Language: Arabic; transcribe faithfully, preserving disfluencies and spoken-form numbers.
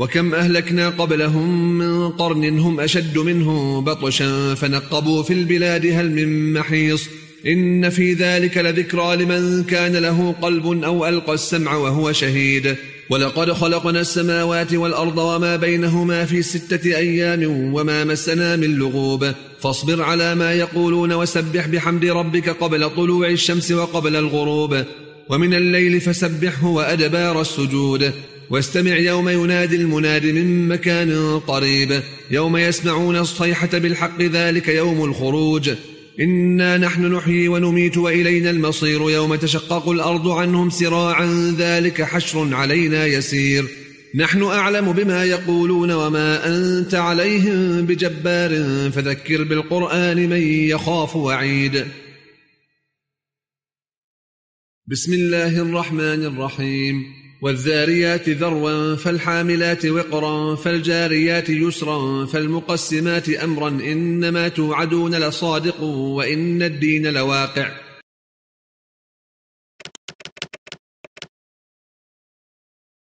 وكم أهلكنا قبلهم من قرن هم أشد منهم بطشا فنقبوا في البلاد هل من محيص إن في ذلك لذكرى لمن كان له قلب أو ألقى السمع وهو شهيد ولقد خلقنا السماوات والأرض وما بينهما في ستة أيام وما مسنا من لغوب فاصبر على ما يقولون وسبح بحمد ربك قبل طلوع الشمس وقبل الغروب ومن الليل فسبحه وأدبار السجود واستمع يوم ينادي المناد من مكان قريب يوم يسمعون الصيحة بالحق ذلك يوم الخروج إنا نحن نحيي ونميت وإلينا المصير يوم تشقق الأرض عنهم سراعا ذلك حشر علينا يسير نحن أعلم بما يقولون وما أنت عليهم بجبار فذكر بالقرآن من يخاف وعيد. بسم الله الرحمن الرحيم والذاريات ذروا فالحاملات وقرا فالجاريات يسرا فالمقسمات أمرا إنما توعدون لصادق وإن الدين لواقع